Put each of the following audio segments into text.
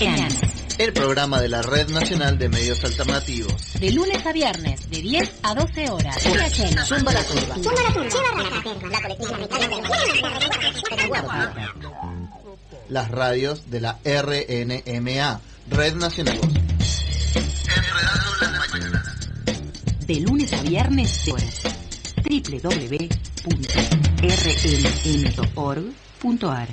El programa de la Red Nacional de Medios Alternativos. De lunes a viernes, de 10 a 12 horas. Zumba la curva. Las radios de la RNMA, Red Nacional. Enredando las mañanas. De lunes a viernes, de horas. www.rnm.org.ar.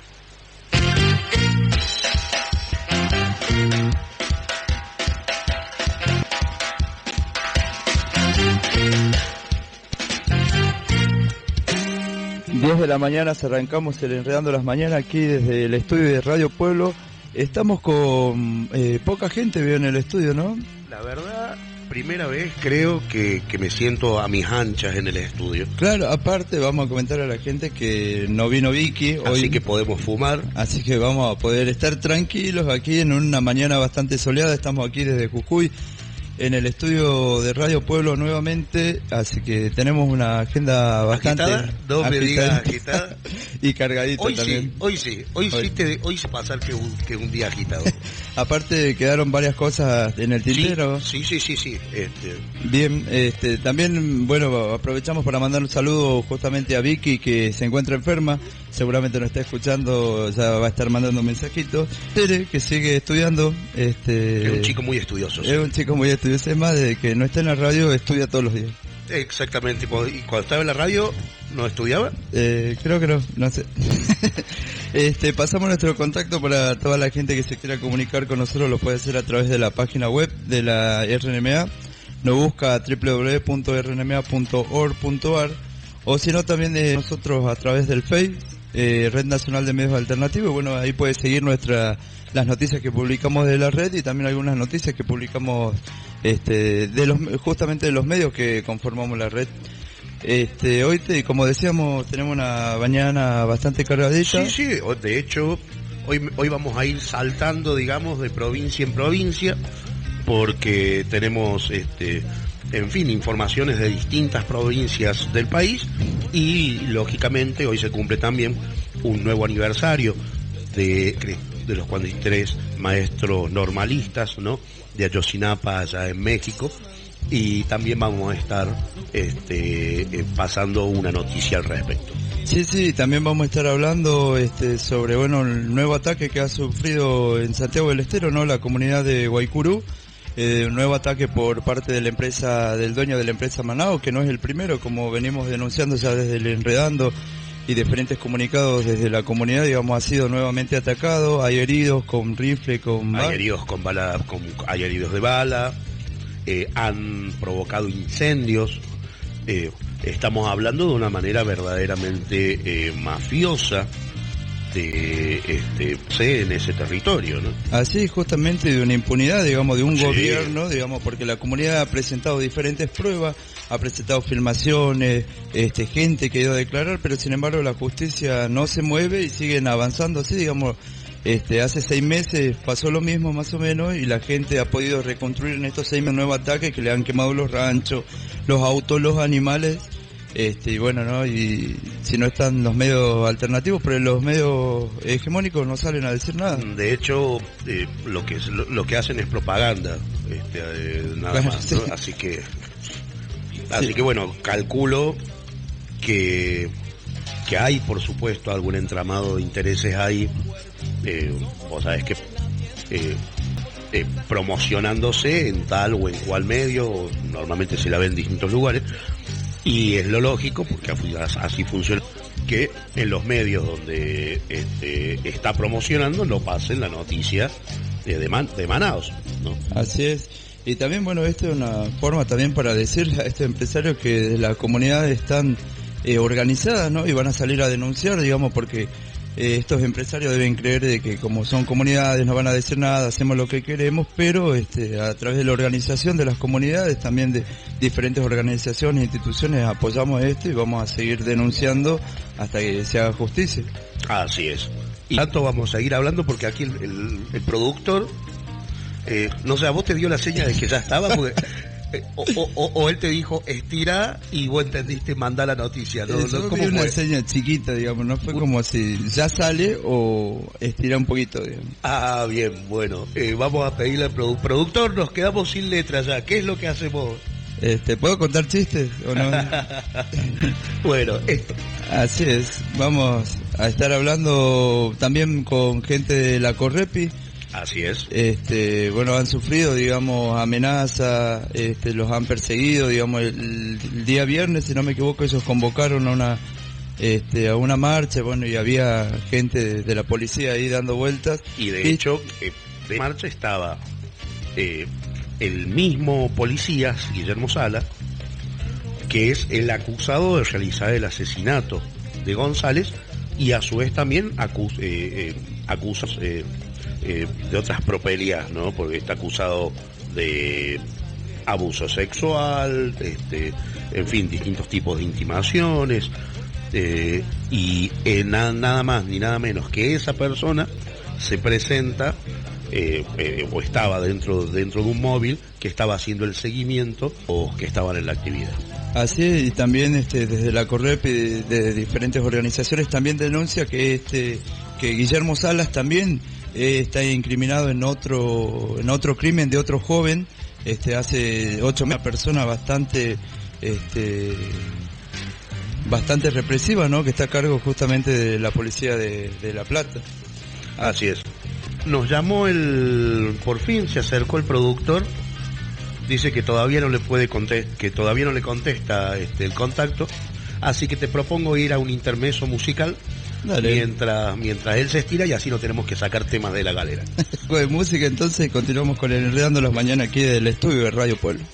De la mañana arrancamos el Enredando las Mañanas aquí desde el estudio de Radio Pueblo. Estamos con poca gente, veo en el estudio, ¿no? La verdad, primera vez creo que me siento a mis anchas en el estudio. Claro, aparte vamos a comentar a la gente que no vino Vicky hoy. Así que podemos fumar. Así que vamos a poder estar tranquilos aquí en una mañana bastante soleada. Estamos aquí desde Jujuy, en el estudio de Radio Pueblo nuevamente, así que tenemos una agenda bastante agitada, no me digas agitada y cargadita hoy también. Hoy se pasa que un día agitado. Aparte quedaron varias cosas en el tintero. Sí. Bien, también, bueno, aprovechamos para mandar un saludo justamente a Vicky, que se encuentra enferma, seguramente nos está escuchando, ya va a estar mandando un mensajito. Tere, que sigue estudiando. Es un chico muy estudioso. Es un chico muy estudioso, es más, desde que no está en la radio estudia todos los días. Exactamente, y cuando estaba en la radio, ¿no estudiaba? Creo que no sé. Pasamos nuestro contacto para toda la gente que se quiera comunicar con nosotros, lo puede hacer a través de la página web de la RNMA, nos busca www.rnma.org.ar, o si no también de nosotros a través del Facebook, Red Nacional de Medios Alternativos. Bueno, ahí puede seguir las noticias que publicamos de la red y también algunas noticias que publicamos justamente de los medios que conformamos la red. Hoy, como decíamos, tenemos una mañana bastante cargadita. Sí, de hecho, hoy vamos a ir saltando, digamos, de provincia en provincia, porque tenemos, en fin, informaciones de distintas provincias del país y, lógicamente, hoy se cumple también un nuevo aniversario de los 43 maestros normalistas, ¿no?, de Ayotzinapa, allá en México. Y también vamos a estar pasando una noticia al respecto. Sí, también vamos a estar hablando sobre el nuevo ataque que ha sufrido en Santiago del Estero, ¿no?, la comunidad de Guaycurú. Un nuevo ataque por parte de la empresa, del dueño de la empresa Manao, que no es el primero, como venimos denunciando ya desde el Enredando y diferentes comunicados desde la comunidad, digamos, ha sido nuevamente atacado. Hay heridos con rifle, hay heridos con bala, hay heridos de bala. Han provocado incendios. Estamos hablando de una manera verdaderamente mafiosa en ese territorio, ¿no? Así, justamente, de una impunidad, digamos, de un gobierno, digamos, porque la comunidad ha presentado diferentes pruebas, ha presentado filmaciones, gente que ha ido a declarar, pero sin embargo la justicia no se mueve y siguen avanzando así, digamos. Hace 6 meses pasó lo mismo más o menos y la gente ha podido reconstruir en estos 6 meses un nuevo ataque que le han quemado los ranchos, los autos, los animales, y bueno, ¿no? Y si no están los medios alternativos, pero los medios hegemónicos no salen a decir nada. De hecho, lo que hacen es propaganda, nada más, ¿no? Así que bueno, calculo que hay, por supuesto, algún entramado de intereses ahí. Vos sabés que promocionándose en tal o en cual medio, normalmente se la ve en distintos lugares, y es lo lógico, porque así funciona, que en los medios donde está promocionando no pasen la noticia de Manaos, ¿no? Así es. Y también, bueno, esto es una forma también para decirle a estos empresarios que de la comunidad están organizadas, ¿no? Y van a salir a denunciar, digamos, porque estos empresarios deben creer de que como son comunidades no van a decir nada, hacemos lo que queremos, pero a través de la organización de las comunidades, también de diferentes organizaciones e instituciones, apoyamos esto y vamos a seguir denunciando hasta que se haga justicia. Así es. Y tanto vamos a seguir hablando porque aquí el productor, no sé, ¿a vos te dio la seña de que ya estaba? Porque O él te dijo estira y vos entendiste mandar la noticia. ¿No? Yo ¿Cómo vi una fue? seña chiquita, digamos, no fue como si ya sale o estira un poquito, digamos. Ah, bien, bueno. Vamos a pedirle al productor, nos quedamos sin letras ya. ¿Qué es lo que hacemos? ¿Puedo contar chistes o no? Bueno, esto. Así es, vamos a estar hablando también con gente de la Correpi. Así es. Bueno, han sufrido, digamos, amenazas, los han perseguido, digamos, el día viernes, si no me equivoco, ellos convocaron a una marcha, bueno, y había gente de la policía ahí dando vueltas. Y de hecho, de marcha estaba el mismo policía, Guillermo Sala, que es el acusado de realizar el asesinato de González, y a su vez también acusa de otras propelias, ¿no? Porque está acusado de abuso sexual, en fin, distintos tipos de intimaciones, y nada más ni nada menos que esa persona se presenta o estaba dentro de un móvil que estaba haciendo el seguimiento o que estaban en la actividad. Así es, y también desde la Correp y de diferentes organizaciones también denuncia que que Guillermo Salas también está incriminado en otro crimen de otro joven, hace 8 meses, una persona bastante represiva, ¿no? Que está a cargo justamente de la policía de La Plata. Así es. Nos llamó por fin se acercó el productor, dice que todavía no le contesta el contacto, así que te propongo ir a un intermezzo musical. Dale. Mientras él se estira, y así no tenemos que sacar temas de la galera. De música, entonces continuamos con el Enredando las Mañanas aquí del estudio de Radio Pueblo.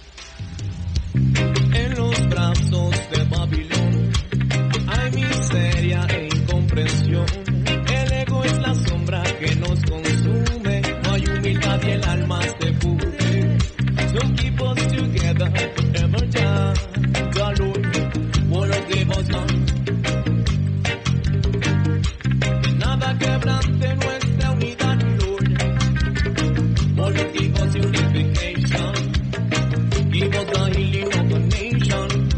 En los brazos de Babilón hay miseria e incomprensión. El ego es la sombra que nos consume. No hay humildad y el alma se pudre. So keep us together forever, Jah. The Lord won't give us none. Nada quebrante nuestra unidad, Lord. Lord, give us unification. Give us the healing of the nation.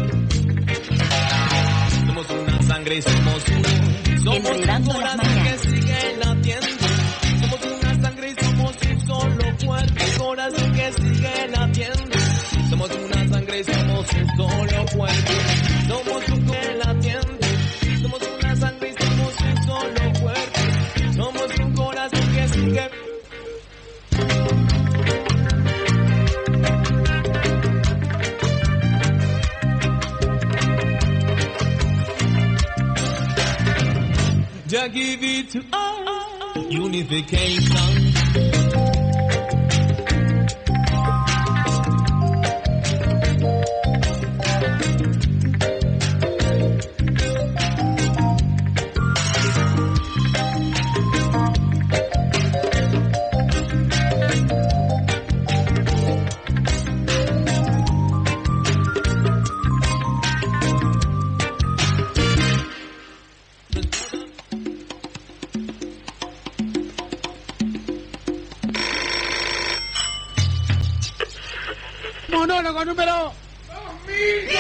Somos una sangre y somos uno. Somos un corazón que sigue latiendo. Somos una sangre y somos un solo cuerpo. Un corazón que sigue latiendo. Somos una sangre y somos un solo cuerpo. Somos un corazón latiendo. Somos una sangre y somos un solo cuerpo. Somos un corazón que sigue. Just give it to us. Unification. Monólogo número 2000.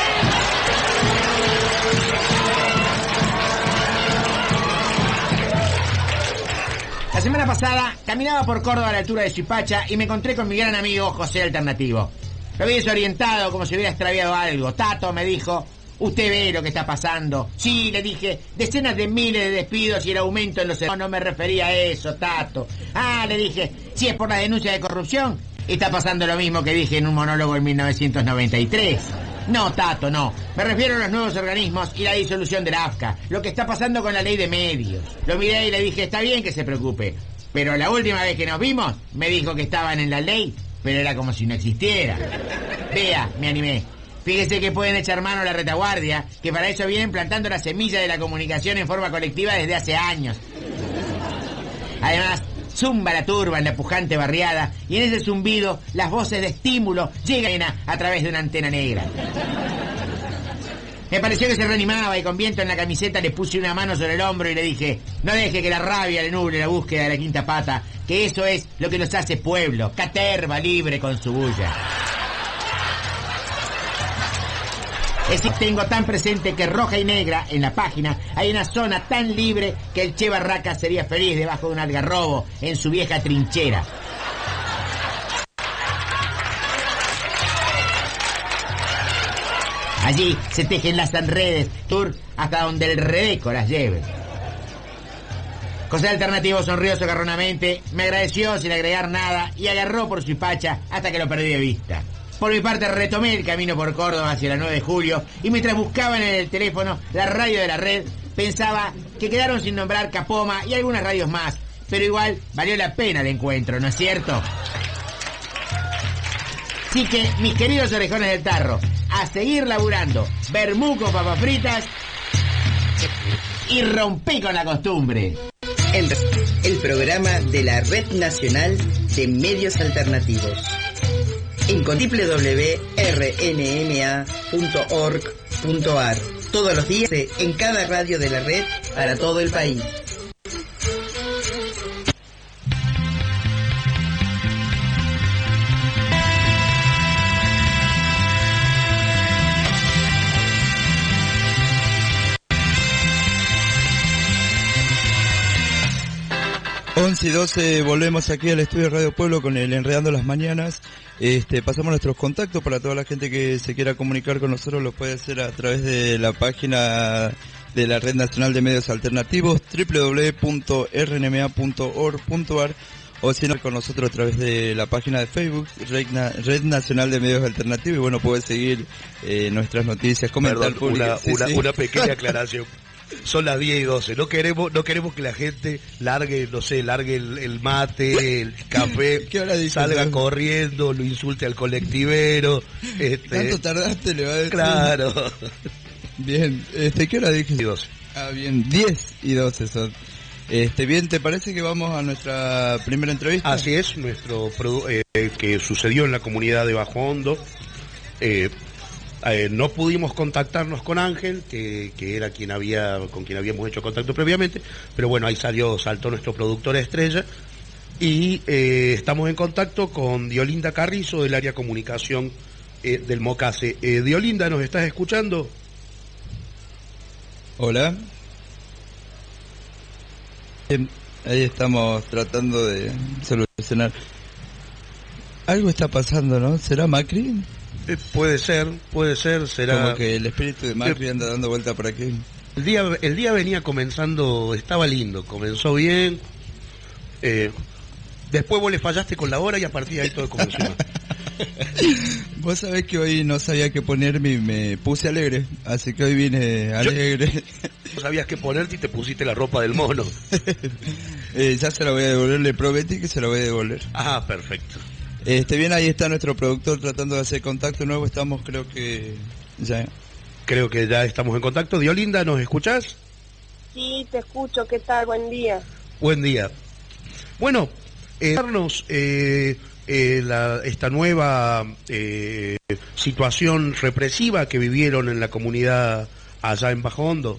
La semana pasada caminaba por Córdoba a la altura de Suipacha y me encontré con mi gran amigo José Alternativo. Lo vi desorientado, como si hubiera extraviado algo. Tato, me dijo, usted ve lo que está pasando. Sí, le dije, decenas de miles de despidos y el aumento en los... No me refería a eso, Tato. Ah, le dije, si es por la denuncia de corrupción, está pasando lo mismo que dije en un monólogo en 1993. No, Tato, no. Me refiero a los nuevos organismos y la disolución de la AFCA. Lo que está pasando con la ley de medios. Lo miré y le dije, está bien que se preocupe. Pero la última vez que nos vimos, me dijo que estaban en la ley, pero era como si no existiera. Vea, me animé. Fíjese que pueden echar mano a la retaguardia, que para eso vienen plantando la semilla de la comunicación en forma colectiva desde hace años. Además, zumba la turba en la pujante barriada y en ese zumbido las voces de estímulo llegan a través de una antena negra. Me pareció que se reanimaba y con viento en la camiseta le puse una mano sobre el hombro y le dije, no deje que la rabia le nuble la búsqueda de la quinta pata, que eso es lo que nos hace pueblo, caterva libre con su bulla. Es decir, tengo tan presente que roja y negra en la página hay una zona tan libre que el Che Barraca sería feliz debajo de un algarrobo en su vieja trinchera. Allí se tejen las redes tour hasta donde el Rebeco las lleve. José Alternativo sonrió socarronamente, me agradeció sin agregar nada y agarró por su hipacha hasta que lo perdí de vista. Por mi parte retomé el camino por Córdoba hacia la 9 de julio y mientras buscaba en el teléfono la radio de la red, pensaba que quedaron sin nombrar Capoma y algunas radios más, pero igual valió la pena el encuentro, ¿no es cierto? Así que, mis queridos orejones del tarro, a seguir laburando, vermú con papas fritas y rompí con la costumbre. El programa de la Red Nacional de Medios Alternativos. En www.rnma.org.ar. Todos los días en cada radio de la red para todo el país. 11 y 12 volvemos aquí al estudio de Radio Pueblo con el Enredando las Mañanas. Pasamos nuestros contactos para toda la gente que se quiera comunicar con nosotros, lo puede hacer a través de la página de la Red Nacional de Medios Alternativos, www.rnma.org.ar, o si no, con nosotros a través de la página de Facebook, Red Nacional de Medios Alternativos, y bueno, puede seguir nuestras noticias, comentar. Perdón, una pequeña aclaración. Son las 10 y 12, no queremos que la gente largue el mate, el café, salga corriendo, lo insulte al colectivero. ¿Tanto tardaste? Le va a decir. Claro. Bien, ¿qué hora dije? 10 y 12. Ah, bien, 10 y 12 son. Bien, ¿te parece que vamos a nuestra primera entrevista? Así es, que sucedió en la comunidad de Bajo Hondo. No pudimos contactarnos con Ángel, que era con quien habíamos hecho contacto previamente, pero bueno, ahí saltó nuestro productor estrella, y estamos en contacto con Diolinda Carrizo del área comunicación del Mocase. Diolinda, ¿nos estás escuchando? Hola. Ahí estamos tratando de solucionar. Algo está pasando, ¿no? ¿Será Macri? Puede ser, será... Como que el espíritu de Macri anda dando vuelta por aquí. El día venía comenzando, estaba lindo, comenzó bien. Después vos le fallaste con la hora y a partir de ahí todo comenzó mal. Vos sabés que hoy no sabía qué ponerme y me puse alegre, así que hoy vine alegre. No sabías qué ponerte y te pusiste la ropa del mono. Ya se la voy a devolver, le prometí que se la voy a devolver. Ah, perfecto. Bien, ahí está nuestro productor tratando de hacer contacto nuevo, creo que ya estamos en contacto. Diolinda, ¿nos escuchás? Sí, te escucho, ¿qué tal? Buen día. Buen día. Bueno, darnos esta nueva situación represiva que vivieron en la comunidad allá en Bajo Hondo.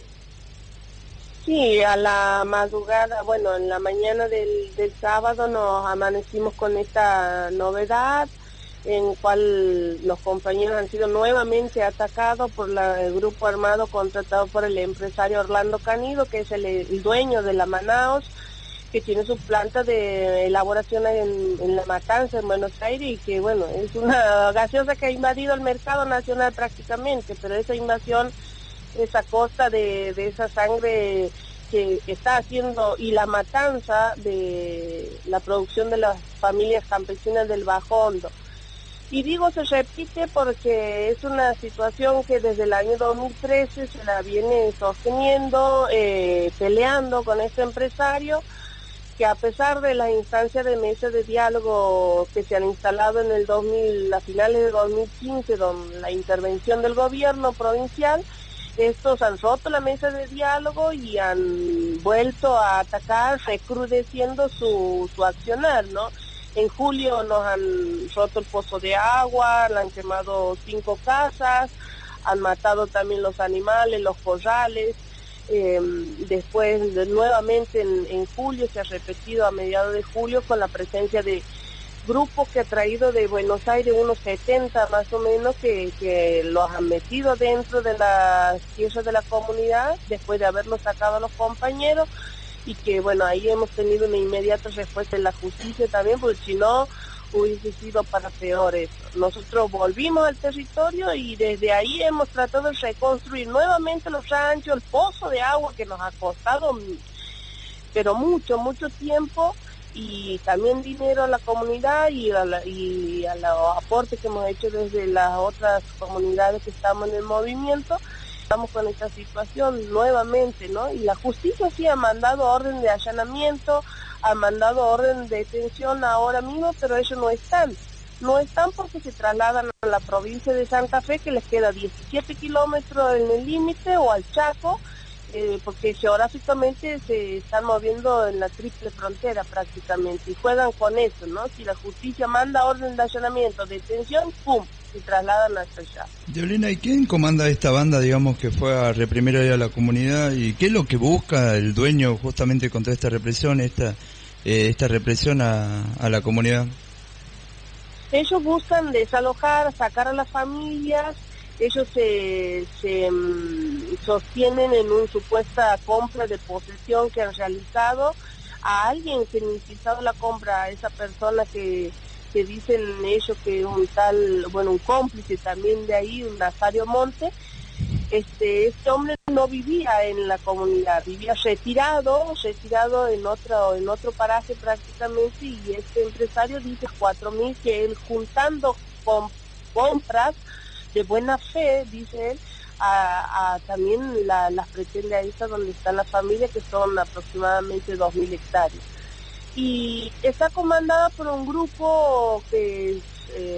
Sí, a la madrugada, en la mañana del sábado nos amanecimos con esta novedad, en cual los compañeros han sido nuevamente atacados por el grupo armado contratado por el empresario Orlando Canido, que es el dueño de la Manaos, que tiene su planta de elaboración en La Matanza, en Buenos Aires, y que es una gaseosa que ha invadido el mercado nacional prácticamente, pero esa invasión es a costa de esa sangre que está haciendo, y la matanza de la producción de las familias campesinas del Bajo Hondo. Y digo se repite porque es una situación que desde el año 2013 se la viene sosteniendo, peleando con este empresario, que a pesar de las instancias de mesa de diálogo que se han instalado en a finales de 2015, con la intervención del gobierno provincial, estos han roto la mesa de diálogo y han vuelto a atacar, recrudeciendo su accionar, ¿no? En julio nos han roto el pozo de agua, le han quemado 5 casas, han matado también los animales, los corrales. Después nuevamente en julio se ha repetido a mediados de julio con la presencia de grupo que ha traído de Buenos Aires unos 70 más o menos que los han metido dentro de las tierras de la comunidad después de haberlos sacado a los compañeros, y que bueno, ahí hemos tenido una inmediata respuesta en la justicia también, porque si no hubiese sido para peor eso. Nosotros volvimos al territorio y desde ahí hemos tratado de reconstruir nuevamente los ranchos, el pozo de agua que nos ha costado pero mucho tiempo, y también dinero a la comunidad y a los aportes que hemos hecho desde las otras comunidades que estamos en el movimiento. Estamos con esta situación nuevamente, ¿no? Y la justicia sí ha mandado orden de allanamiento, ha mandado orden de detención ahora mismo, pero ellos no están porque se trasladan a la provincia de Santa Fe, que les queda 17 kilómetros en el límite, o al Chaco, porque geográficamente se están moviendo en la triple frontera prácticamente, y juegan con eso, ¿no? Si la justicia manda orden de allanamiento, detención, ¡pum!, se trasladan hasta allá. Diablina, ¿y quién comanda esta banda, digamos, que fue a reprimir ahí a la comunidad? ¿Y qué es lo que busca el dueño justamente contra esta represión, esta represión a la comunidad? Ellos buscan desalojar, sacar a las familias. Ellos se sostienen en una supuesta compra de posesión que han realizado a alguien que ni siquiera la compra, a esa persona que dicen ellos que es un tal, un cómplice también de ahí, un Nazario Monte. Este hombre no vivía en la comunidad, vivía retirado en otro paraje prácticamente, y este empresario dice 4.000 que él juntando compras de buena fe, dice él, también las pretende a esa donde está la familia, que son aproximadamente 2.000 hectáreas. Y está comandada por un grupo que es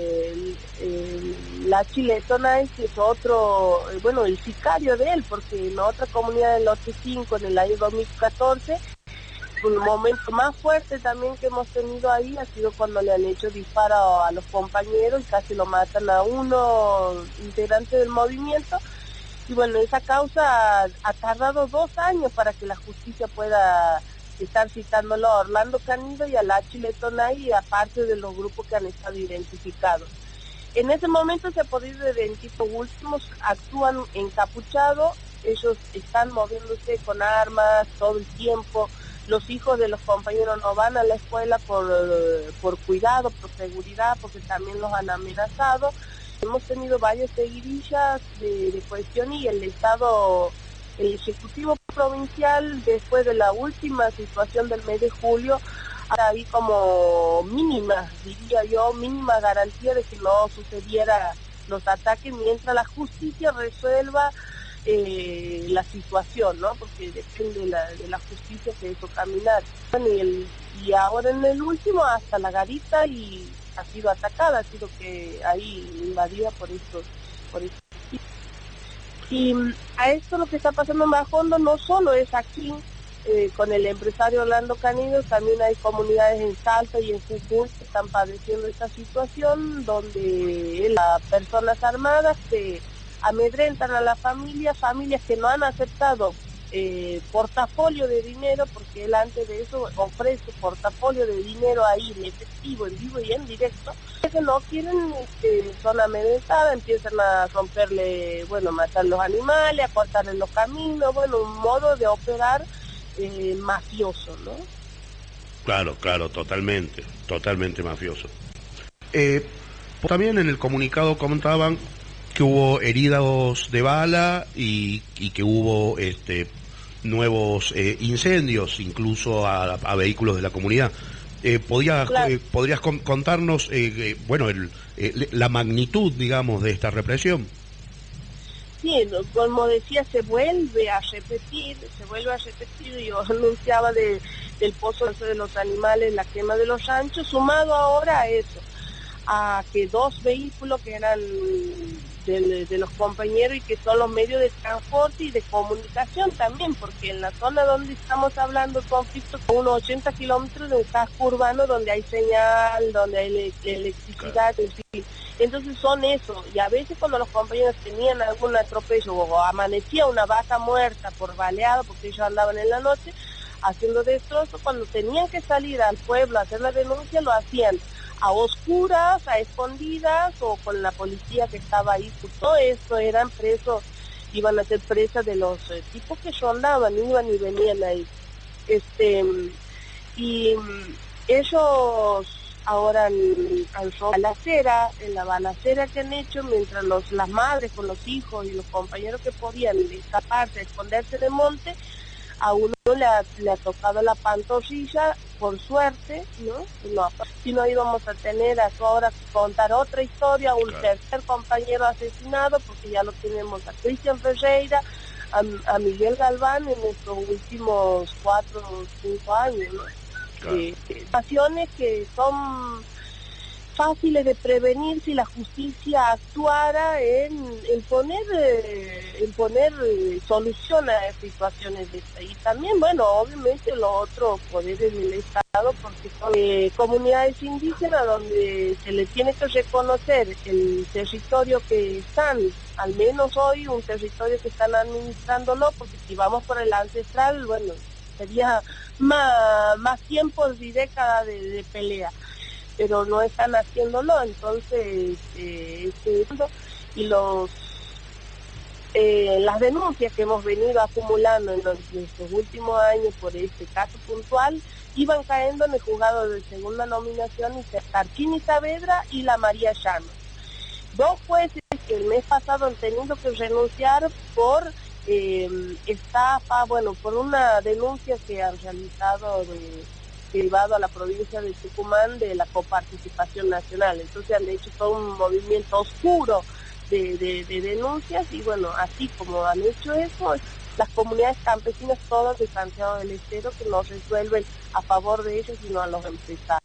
la Chiletonais, que es otro, el sicario de él, porque en otra comunidad del Lote 5 en el año 2014, un momento más fuerte también que hemos tenido ahí ha sido cuando le han hecho disparo a los compañeros y casi lo matan a uno integrante del movimiento. Y esa causa ha tardado 2 años para que la justicia pueda estar citándolo a Orlando Canido y a la Chiletonay, aparte de los grupos que han estado identificados. En ese momento se ha podido identificar, últimos actúan encapuchados, ellos están moviéndose con armas todo el tiempo. Los hijos de los compañeros no van a la escuela por cuidado, por seguridad, porque también los han amenazado. Hemos tenido varias seguidillas de cuestión, y el Ejecutivo Provincial, después de la última situación del mes de julio, ahora hay como mínima garantía de que no sucediera los ataques mientras la justicia resuelva la situación, ¿no? Porque depende de la justicia que eso caminar. Y ahora en el último, hasta la garita y ha sido atacada, ha sido que ahí invadida por esto. Y a esto lo que está pasando en Bajondo no solo es aquí, con el empresario Orlando Canido, también hay comunidades en Salta y en Jujuy que están padeciendo esta situación, donde las personas armadas se amedrentan a la familias que no han aceptado portafolio de dinero, porque él antes de eso ofrece portafolio de dinero ahí en efectivo, en vivo y en directo. Que no quieren, son amedrentadas, empiezan a romperle, matar los animales, a cortarle los caminos, un modo de operar mafioso, ¿no? Claro, totalmente mafioso. También en el comunicado comentaban que hubo heridos de bala y que hubo nuevos incendios, incluso a vehículos de la comunidad. ¿Podrías contarnos la magnitud, digamos, de esta represión? Sí, como decía, se vuelve a repetir, yo anunciaba del pozo de los animales, la quema de los ranchos, sumado ahora a eso, a que 2 vehículos que eran de los compañeros y que son los medios de transporte y de comunicación también, porque en la zona donde estamos hablando el conflicto, con unos 80 kilómetros de un casco urbano donde hay señal, donde hay electricidad, en fin. Entonces son eso, y a veces cuando los compañeros tenían algún atropello o amanecía una vaca muerta por baleado, porque ellos andaban en la noche haciendo destrozos, cuando tenían que salir al pueblo a hacer la denuncia, lo hacían a oscuras, a escondidas o con la policía que estaba ahí. Todo esto eran presos, iban a ser presas de los tipos que rondaban, iban y venían ahí. Y ellos ahora en la balacera que han hecho, mientras las madres con los hijos y los compañeros que podían escaparse, esconderse de monte, a uno le ha tocado la pantorrilla, por suerte, ¿no? Si no íbamos a tener ahora que contar otra historia, un tercer compañero asesinado, porque ya lo tenemos a Cristian Ferreira, a Miguel Galván en estos últimos 4 o 5 años, ¿no? Situaciones que son fáciles de prevenir si la justicia actuara en poner solución a situaciones de esta. Y también, bueno, obviamente los otros poderes del Estado, porque son comunidades indígenas donde se les tiene que reconocer el territorio que están, al menos hoy un territorio que están administrándolo, porque si vamos por el ancestral, bueno, sería más tiempos y décadas de pelea, pero no están haciéndolo. Entonces y las denuncias que hemos venido acumulando en estos últimos años por este caso puntual iban cayendo en el juzgado de segunda nominación y Tarquini Saavedra y la María Llano, 2 jueces que el mes pasado han tenido que renunciar por estafa, por una denuncia que han realizado derivado a la provincia de Tucumán de la coparticipación nacional. Entonces han hecho todo un movimiento oscuro de denuncias y bueno, así como han hecho eso, las comunidades campesinas todas de Santiago del Estero que no resuelven a favor de ellos sino a los empresarios.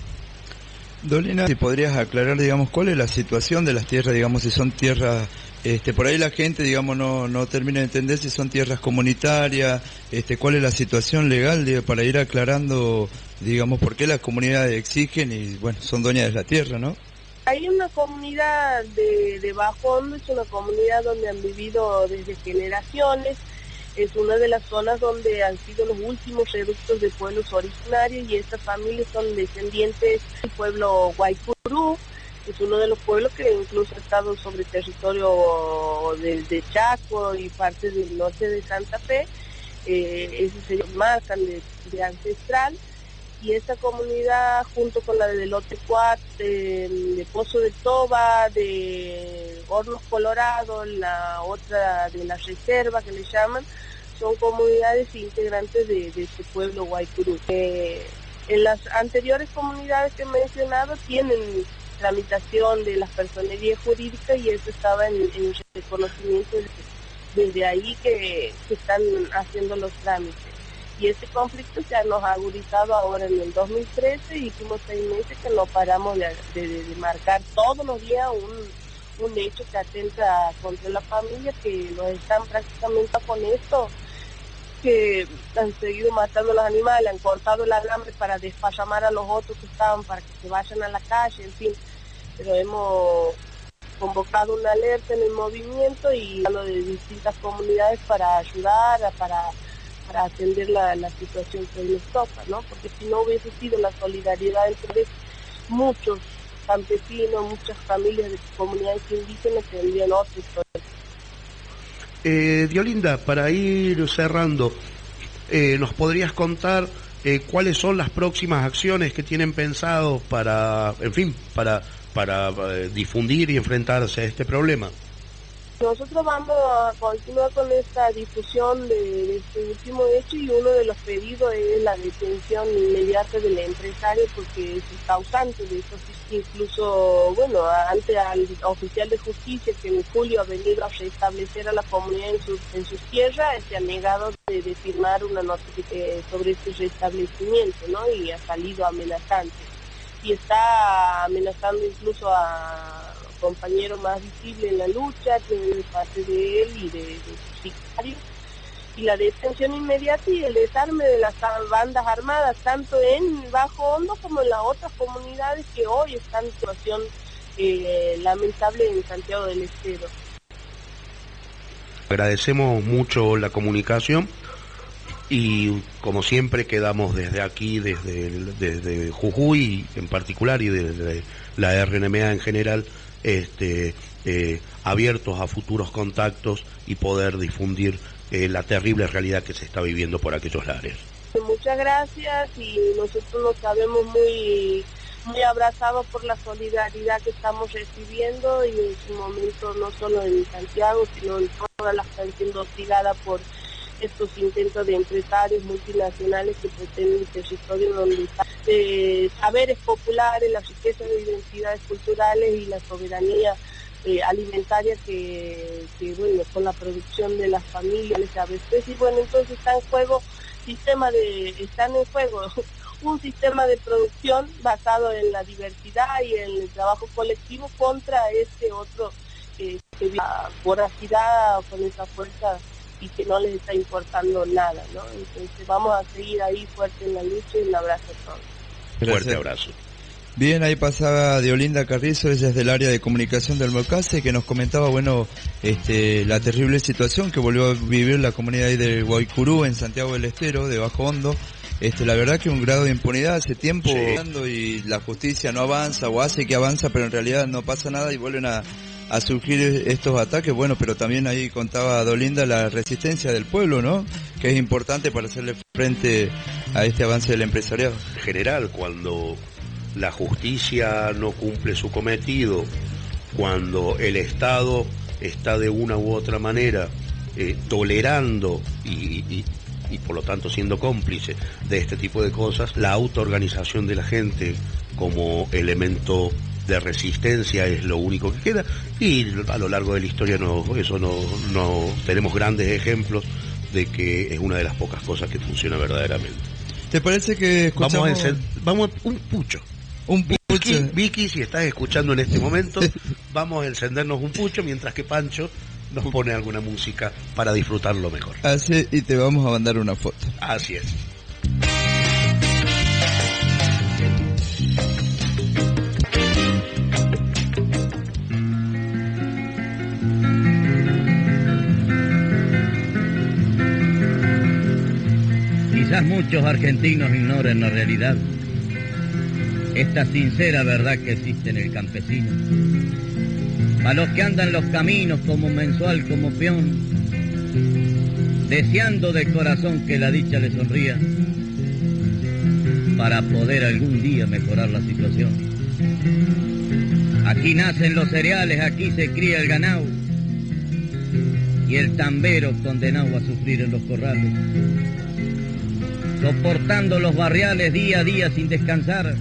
Dolina, si podrías aclarar, digamos, cuál es la situación de las tierras, digamos, si son tierras, por ahí la gente, digamos, no termina de entender si son tierras comunitarias, cuál es la situación legal, para ir aclarando, digamos, por qué las comunidades exigen y, bueno, son dueñas de la tierra, ¿no? Hay una comunidad de Bajo Hondo, es una comunidad donde han vivido desde generaciones, es una de las zonas donde han sido los últimos reductos de pueblos originarios y estas familias son descendientes del pueblo Guaycurú, es uno de los pueblos que incluso ha estado sobre territorio de Chaco y parte del norte de Santa Fe, esos se marcan de ancestral. Y esta comunidad, junto con la de Lotecuat, de Pozo de Toba, de Hornos Colorado, la otra de la reserva que le llaman, son comunidades integrantes de este pueblo Guaycurú. En las anteriores comunidades que he mencionado tienen tramitación de las personerías jurídicas y eso estaba en reconocimiento desde ahí que están haciendo los trámites. Y ese conflicto se nos ha agudizado ahora en el 2013 y hicimos 6 meses que no paramos de marcar todos los días un hecho que atenta contra la familia, que nos están prácticamente con esto, que han seguido matando a los animales, han cortado el alambre para desparramar a los otros que estaban, para que se vayan a la calle, en fin. Pero hemos convocado una alerta en el movimiento y hablando de distintas comunidades para ayudar, para atender la situación que hoy nos toca, ¿no? Porque si no hubiese sido la solidaridad entre muchos campesinos, muchas familias de comunidades indígenas tendrían otra historia. Diolinda, para ir cerrando, ¿nos podrías contar cuáles son las próximas acciones que tienen pensado para difundir y enfrentarse a este problema? Nosotros vamos a continuar con esta difusión de este último hecho y uno de los pedidos es la detención inmediata del empresario porque es el causante de eso. Incluso, ante al oficial de justicia que en julio ha venido a restablecer a la comunidad en sus tierras, se ha negado de firmar una nota sobre este restablecimiento, ¿no? Y ha salido amenazante. Y está amenazando incluso a compañero más visible en la lucha, de parte de él y de sus sicarios, y la detención inmediata y el desarme de las bandas armadas, tanto en Bajo Hondo como en las otras comunidades que hoy están en situación lamentable en Santiago del Estero. Agradecemos mucho la comunicación Y como siempre quedamos desde aquí, desde Jujuy en particular y desde la RNMA en general, abiertos a futuros contactos y poder difundir la terrible realidad que se está viviendo por aquellos lares. Muchas gracias, y nosotros nos sabemos muy abrazados por la solidaridad que estamos recibiendo, y en su momento no solo en Santiago, sino en todas las que están siendo hostigadas por estos intentos de empresarios multinacionales que pretenden territorio donde están saberes populares, las riquezas de identidades culturales y la soberanía alimentaria que bueno, con la producción de las familias les abastece. Y bueno, entonces están en juego un sistema de producción basado en la diversidad y en el trabajo colectivo contra este otro que la voracidad con esa fuerza y que no les está importando nada, ¿no? Entonces vamos a seguir ahí fuerte en la lucha, y un abrazo a todos. Gracias. Fuerte abrazo. Bien, ahí pasaba Deolinda Carrizo, ella es del área de comunicación del MOCASE, que nos comentaba, bueno, la terrible situación que volvió a vivir la comunidad ahí de Guaycurú, en Santiago del Estero, de Bajo Hondo. La verdad que un grado de impunidad hace tiempo, sí, y la justicia no avanza, o hace que avanza, pero en realidad no pasa nada y vuelven a surgir estos ataques. Bueno, pero también ahí contaba Deolinda la resistencia del pueblo, ¿no? Que es importante para hacerle frente a este avance del empresariado. En general, cuando la justicia no cumple su cometido, cuando el Estado está de una u otra manera tolerando y por lo tanto siendo cómplice de este tipo de cosas, la autoorganización de la gente como elemento de resistencia es lo único que queda, y a lo largo de la historia no tenemos grandes ejemplos de que es una de las pocas cosas que funciona verdaderamente. ¿Te parece que escuchamos? Vamos a un pucho. Vicky, si estás escuchando en este momento, vamos a encendernos un pucho mientras que Pancho nos pone alguna música para disfrutarlo mejor. Así, y te vamos a mandar una foto. Así es. Quizás muchos argentinos ignoren la realidad, esta sincera verdad que existe en el campesino. A los que andan los caminos como mensual, como peón, deseando de corazón que la dicha le sonría, para poder algún día mejorar la situación. Aquí nacen los cereales, aquí se cría el ganado, y el tambero condenado a sufrir en los corrales, soportando los barriales día a día sin descansar,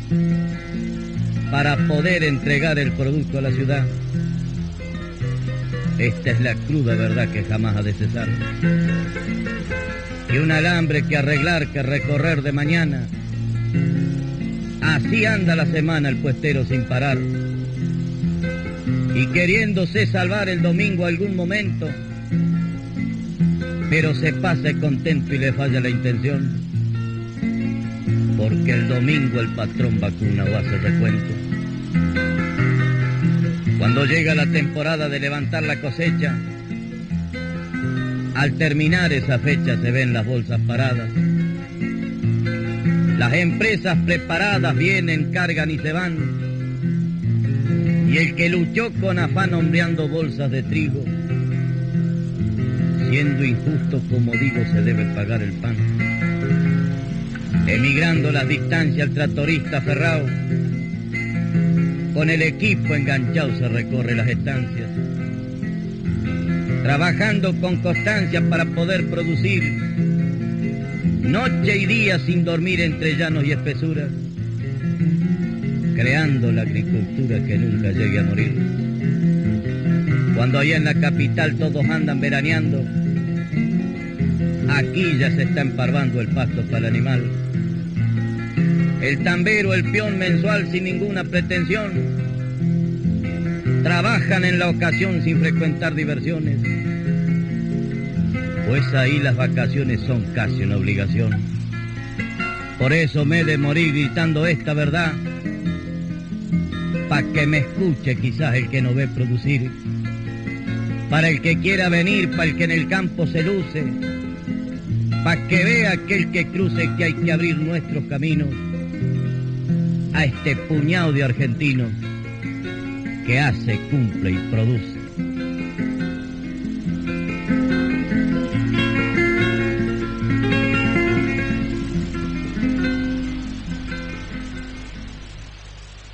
para poder entregar el producto a la ciudad. Esta es la cruda verdad que jamás ha de cesar. Y un alambre que arreglar, que recorrer de mañana. Así anda la semana el puestero sin parar. Y queriéndose salvar el domingo algún momento, pero se pasa contento y le falla la intención. Porque el domingo el patrón vacuna o hace recuento. Cuando llega la temporada de levantar la cosecha, al terminar esa fecha se ven las bolsas paradas. Las empresas preparadas vienen, cargan y se van. Y el que luchó con afán hombreando bolsas de trigo, siendo injusto como digo, se debe pagar el pan. Emigrando las distancias, el tractorista aferrado, con el equipo enganchado se recorre las estancias, trabajando con constancia para poder producir, noche y día sin dormir entre llanos y espesuras, creando la agricultura que nunca llegue a morir. Cuando allá en la capital todos andan veraneando, aquí ya se está emparvando el pasto para el animal. El tambero, el peón mensual sin ninguna pretensión, trabajan en la ocasión sin frecuentar diversiones, pues ahí las vacaciones son casi una obligación. Por eso me he de morir gritando esta verdad, pa' que me escuche quizás el que no ve producir, para el que quiera venir, para el que en el campo se luce, pa' que vea aquel que cruce que hay que abrir nuestros caminos a este puñado de argentinos que hace, cumple y produce